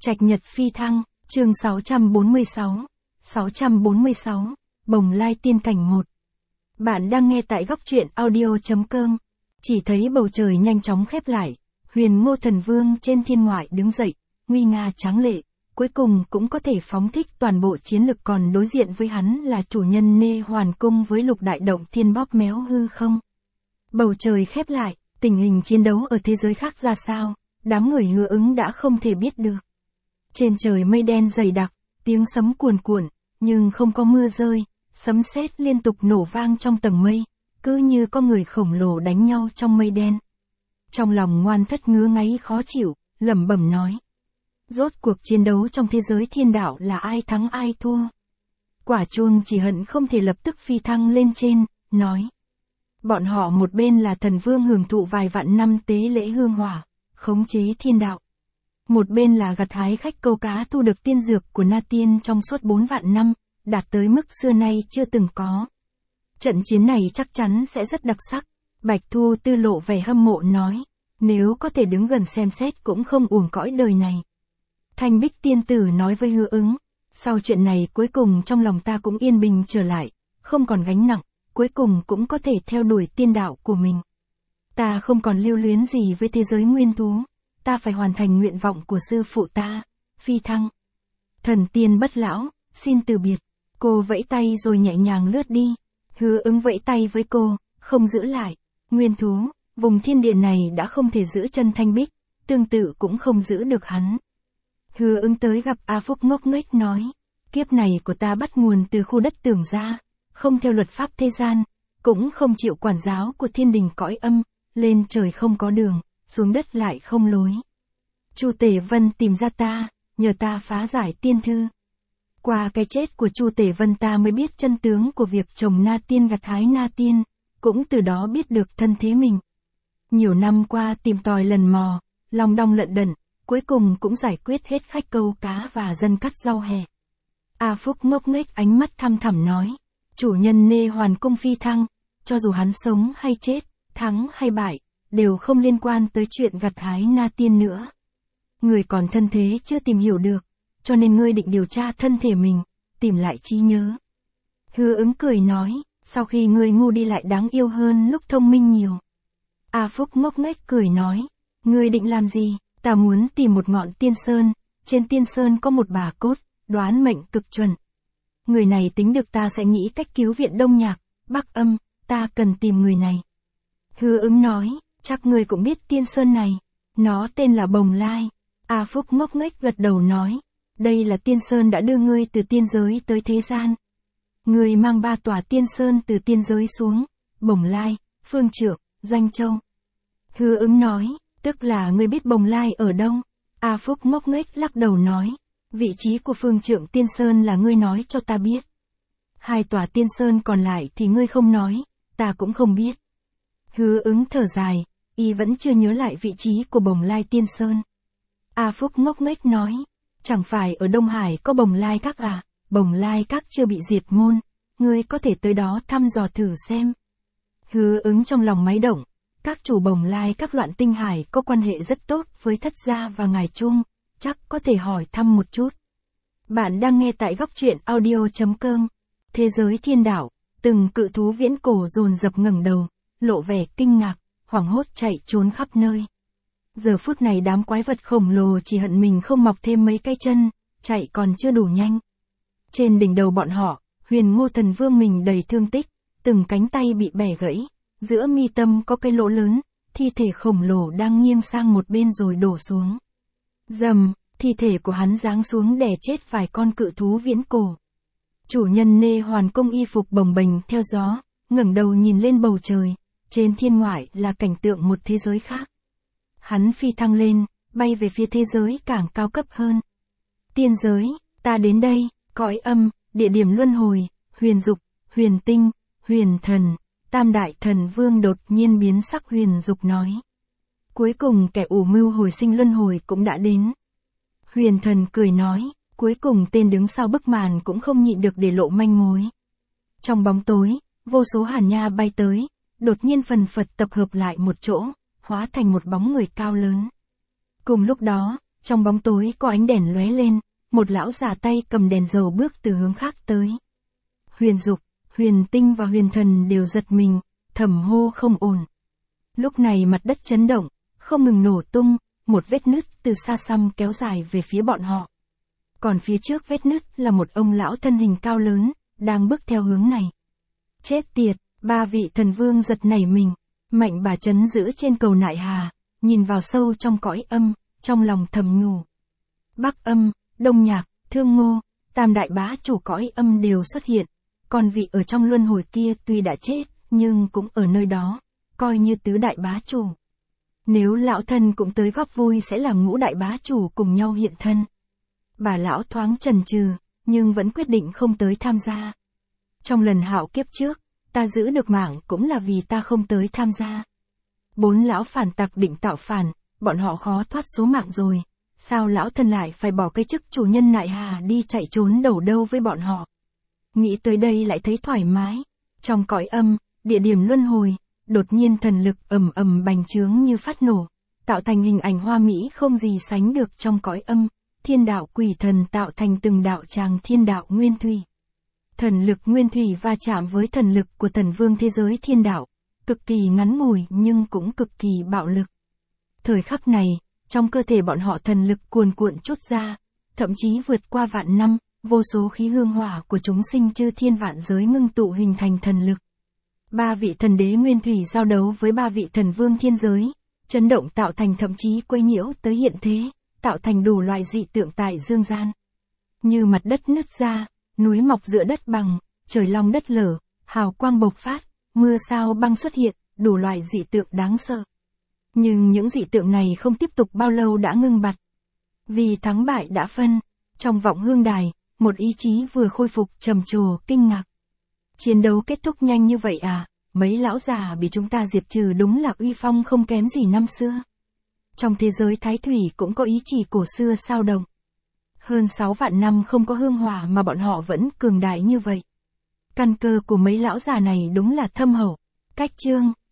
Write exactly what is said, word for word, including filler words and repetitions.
Trạch Nhật phi thăng, chương sáu trăm bốn mươi sáu. sáu trăm bốn mươi sáu, Bồng Lai tiên cảnh một. Bạn đang nghe tại góc truyện audio chấm com. Chỉ thấy bầu trời nhanh chóng khép lại, Huyền Ngô Thần Vương trên thiên ngoại đứng dậy, nguy nga tráng lệ, cuối cùng cũng có thể phóng thích toàn bộ chiến lực, còn đối diện với hắn là chủ nhân Nê Hoàn Cung với lục đại động thiên bóp méo hư không. Bầu trời khép lại, tình hình chiến đấu ở thế giới khác ra sao, đám người Hứa Ứng đã không thể biết được. Trên trời mây đen dày đặc, tiếng sấm cuồn cuộn, nhưng không có mưa rơi, sấm sét liên tục nổ vang trong tầng mây, cứ như có người khổng lồ đánh nhau trong mây đen. Trong lòng Ngoan Thất ngứa ngáy khó chịu, lẩm bẩm nói: rốt cuộc chiến đấu trong thế giới thiên đạo là ai thắng ai thua? Quả Chuông chỉ hận không thể lập tức phi thăng lên trên, nói: bọn họ một bên là thần vương hưởng thụ vài vạn năm tế lễ hương hỏa, khống chế thiên đạo. Một bên là gặt hái khách câu cá thu được tiên dược của Na Tiên trong suốt bốn vạn năm, đạt tới mức xưa nay chưa từng có. Trận chiến này chắc chắn sẽ rất đặc sắc. Bạch Thu Tư lộ vẻ hâm mộ nói: nếu có thể đứng gần xem xét cũng không uổng cõi đời này. Thanh Bích tiên tử nói với Hứa Ứng: sau chuyện này cuối cùng trong lòng ta cũng yên bình trở lại, không còn gánh nặng, cuối cùng cũng có thể theo đuổi tiên đạo của mình. Ta không còn lưu luyến gì với thế giới nguyên thú, ta phải hoàn thành nguyện vọng của sư phụ ta, phi thăng. Thần tiên bất lão, xin từ biệt. Cô vẫy tay rồi nhẹ nhàng lướt đi. Hứa Ứng vẫy tay với cô, không giữ lại. Nguyên thú, vùng thiên địa này đã không thể giữ chân Thanh Bích, tương tự cũng không giữ được hắn. Hứa Ứng tới gặp A Phúc ngốc nghếch nói: kiếp này của ta bắt nguồn từ khu đất Tưởng gia, không theo luật pháp thế gian, cũng không chịu quản giáo của thiên đình cõi âm, lên trời không có đường, xuống đất lại không lối. Chu Tể Vân tìm ra ta, nhờ ta phá giải tiên thư. Qua cái chết của Chu Tể Vân ta mới biết chân tướng của việc trồng Na Tiên gặt hái Na Tiên, cũng từ đó biết được thân thế mình. Nhiều năm qua tìm tòi lần mò, lòng đong lận đận, cuối cùng cũng giải quyết hết khách câu cá và dân cắt rau hè. A Phúc ngốc nghếch ánh mắt thăm thẳm nói: chủ nhân Nê Hoàn Cung phi thăng, cho dù hắn sống hay chết, thắng hay bại, đều không liên quan tới chuyện gặt hái Na Tiên nữa. Người còn thân thế chưa tìm hiểu được, cho nên ngươi định điều tra thân thể mình, tìm lại trí nhớ. Hứa Ứng cười nói: sau khi ngươi ngu đi lại đáng yêu hơn lúc thông minh nhiều. A Phúc ngốc nghếch cười nói: ngươi định làm gì? Ta muốn tìm một ngọn tiên sơn, trên tiên sơn có một bà cốt, đoán mệnh cực chuẩn. Người này tính được ta sẽ nghĩ cách cứu viện Đông Nhạc, Bắc Âm, ta cần tìm người này. Hứa Ứng nói: chắc ngươi cũng biết tiên sơn này, nó tên là Bồng Lai. A Phúc ngốc nghếch gật đầu nói: đây là tiên sơn đã đưa ngươi từ tiên giới tới thế gian. Ngươi mang ba tòa tiên sơn từ tiên giới xuống, Bồng Lai, Phương Trượng, Doanh Châu. Hứa Ứng nói: tức là ngươi biết Bồng Lai ở đâu? A Phúc ngốc nghếch lắc đầu nói: vị trí của Phương Trượng tiên sơn là ngươi nói cho ta biết. Hai tòa tiên sơn còn lại thì ngươi không nói, ta cũng không biết. Hứa Ứng thở dài, y vẫn chưa nhớ lại vị trí của Bồng Lai tiên sơn. A Phúc ngốc nghếch nói: chẳng phải ở Đông Hải có Bồng Lai Các à? Bồng Lai Các chưa bị diệt môn, ngươi có thể tới đó thăm dò thử xem. Hứa Ứng trong lòng máy động, các chủ Bồng Lai Các loạn tinh hải có quan hệ rất tốt với Thất gia và Ngài Chuông, chắc có thể hỏi thăm một chút. Bạn đang nghe tại góc truyện audio chấm com. Thế giới thiên đạo, từng cự thú viễn cổ dồn dập ngẩng đầu, lộ vẻ kinh ngạc, hoảng hốt chạy trốn khắp nơi. Giờ phút này đám quái vật khổng lồ chỉ hận mình không mọc thêm mấy cái chân, chạy còn chưa đủ nhanh. Trên đỉnh đầu bọn họ, Huyền Ngô Thần Vương mình đầy thương tích, từng cánh tay bị bẻ gãy, giữa mi tâm có cái lỗ lớn, thi thể khổng lồ đang nghiêng sang một bên rồi đổ xuống. Dầm, thi thể của hắn giáng xuống đè chết vài con cự thú viễn cổ. Chủ nhân Nê Hoàn Cung y phục bồng bềnh theo gió, ngẩng đầu nhìn lên bầu trời, trên thiên ngoại là cảnh tượng một thế giới khác. Hắn phi thăng lên, bay về phía thế giới càng cao cấp hơn. Tiên giới, ta đến đây, cõi âm, địa điểm luân hồi, huyền dục, huyền tinh, huyền thần. Tam đại thần vương đột nhiên biến sắc. Huyền dục nói: cuối cùng kẻ ủ mưu hồi sinh luân hồi cũng đã đến. Huyền thần cười nói: cuối cùng tên đứng sau bức màn cũng không nhịn được để lộ manh mối. Trong bóng tối, vô số hàn nha bay tới, đột nhiên phần phật tập hợp lại một chỗ, hóa thành một bóng người cao lớn. Cùng lúc đó, Trong bóng tối có ánh đèn lóe lên, một lão già tay cầm đèn dầu bước từ hướng khác tới. Huyền Dục, Huyền Tinh và Huyền Thần đều giật mình, thầm hô không ổn. Lúc này mặt đất chấn động, không ngừng nổ tung, một vết nứt từ xa xăm kéo dài về phía bọn họ. Còn phía trước vết nứt là một ông lão thân hình cao lớn, đang bước theo hướng này. Chết tiệt, ba vị thần vương giật nảy mình, mạnh bà chấn giữ trên cầu nại hà, nhìn vào sâu trong cõi âm, trong lòng thầm nhủ. Bắc Âm, Đông Nhạc, Thương Ngô, tam đại bá chủ cõi âm đều xuất hiện, còn vị ở trong luân hồi kia tuy đã chết, nhưng cũng ở nơi đó, coi như tứ đại bá chủ. Nếu lão thân cũng tới góp vui sẽ làm ngũ đại bá chủ cùng nhau hiện thân. Bà lão thoáng chần chừ, nhưng vẫn quyết định không tới tham gia. Trong lần hạo kiếp trước, ta giữ được mạng cũng là vì ta không tới tham gia. Bốn lão phản tặc định tạo phản, bọn họ khó thoát số mạng rồi. Sao lão thân lại phải bỏ cái chức chủ nhân nại hà đi chạy trốn đầu đâu với bọn họ? Nghĩ tới đây lại thấy thoải mái. Trong cõi âm, địa điểm luân hồi, đột nhiên thần lực ầm ầm bành trướng như phát nổ, tạo thành hình ảnh hoa mỹ không gì sánh được trong cõi âm. Thiên đạo quỷ thần tạo thành từng đạo tràng thiên đạo nguyên thủy. Thần lực nguyên thủy va chạm với thần lực của thần vương thế giới thiên đạo, cực kỳ ngắn ngủi nhưng cũng cực kỳ bạo lực. Thời khắc này, trong cơ thể bọn họ thần lực cuồn cuộn trút ra, thậm chí vượt qua vạn năm, vô số khí hương hỏa của chúng sinh chư thiên vạn giới ngưng tụ hình thành thần lực. Ba vị thần đế nguyên thủy giao đấu với ba vị thần vương thiên giới, chấn động tạo thành thậm chí quấy nhiễu tới hiện thế, tạo thành đủ loại dị tượng tại dương gian. Như mặt đất nứt ra, núi mọc giữa đất bằng, trời long đất lở, hào quang bộc phát, mưa sao băng xuất hiện, đủ loại dị tượng đáng sợ. Nhưng những dị tượng này không tiếp tục bao lâu đã ngưng bặt. Vì thắng bại đã phân, trong vọng hương đài, một ý chí vừa khôi phục trầm trồ kinh ngạc. Chiến đấu kết thúc nhanh như vậy à, mấy lão già bị chúng ta diệt trừ đúng là uy phong không kém gì năm xưa. Trong thế giới thái thủy cũng có ý chỉ cổ xưa sao động. Hơn sáu vạn năm không có hương hỏa mà bọn họ vẫn cường đại như vậy. Căn cơ của mấy lão già này đúng là thâm hậu. Cách chương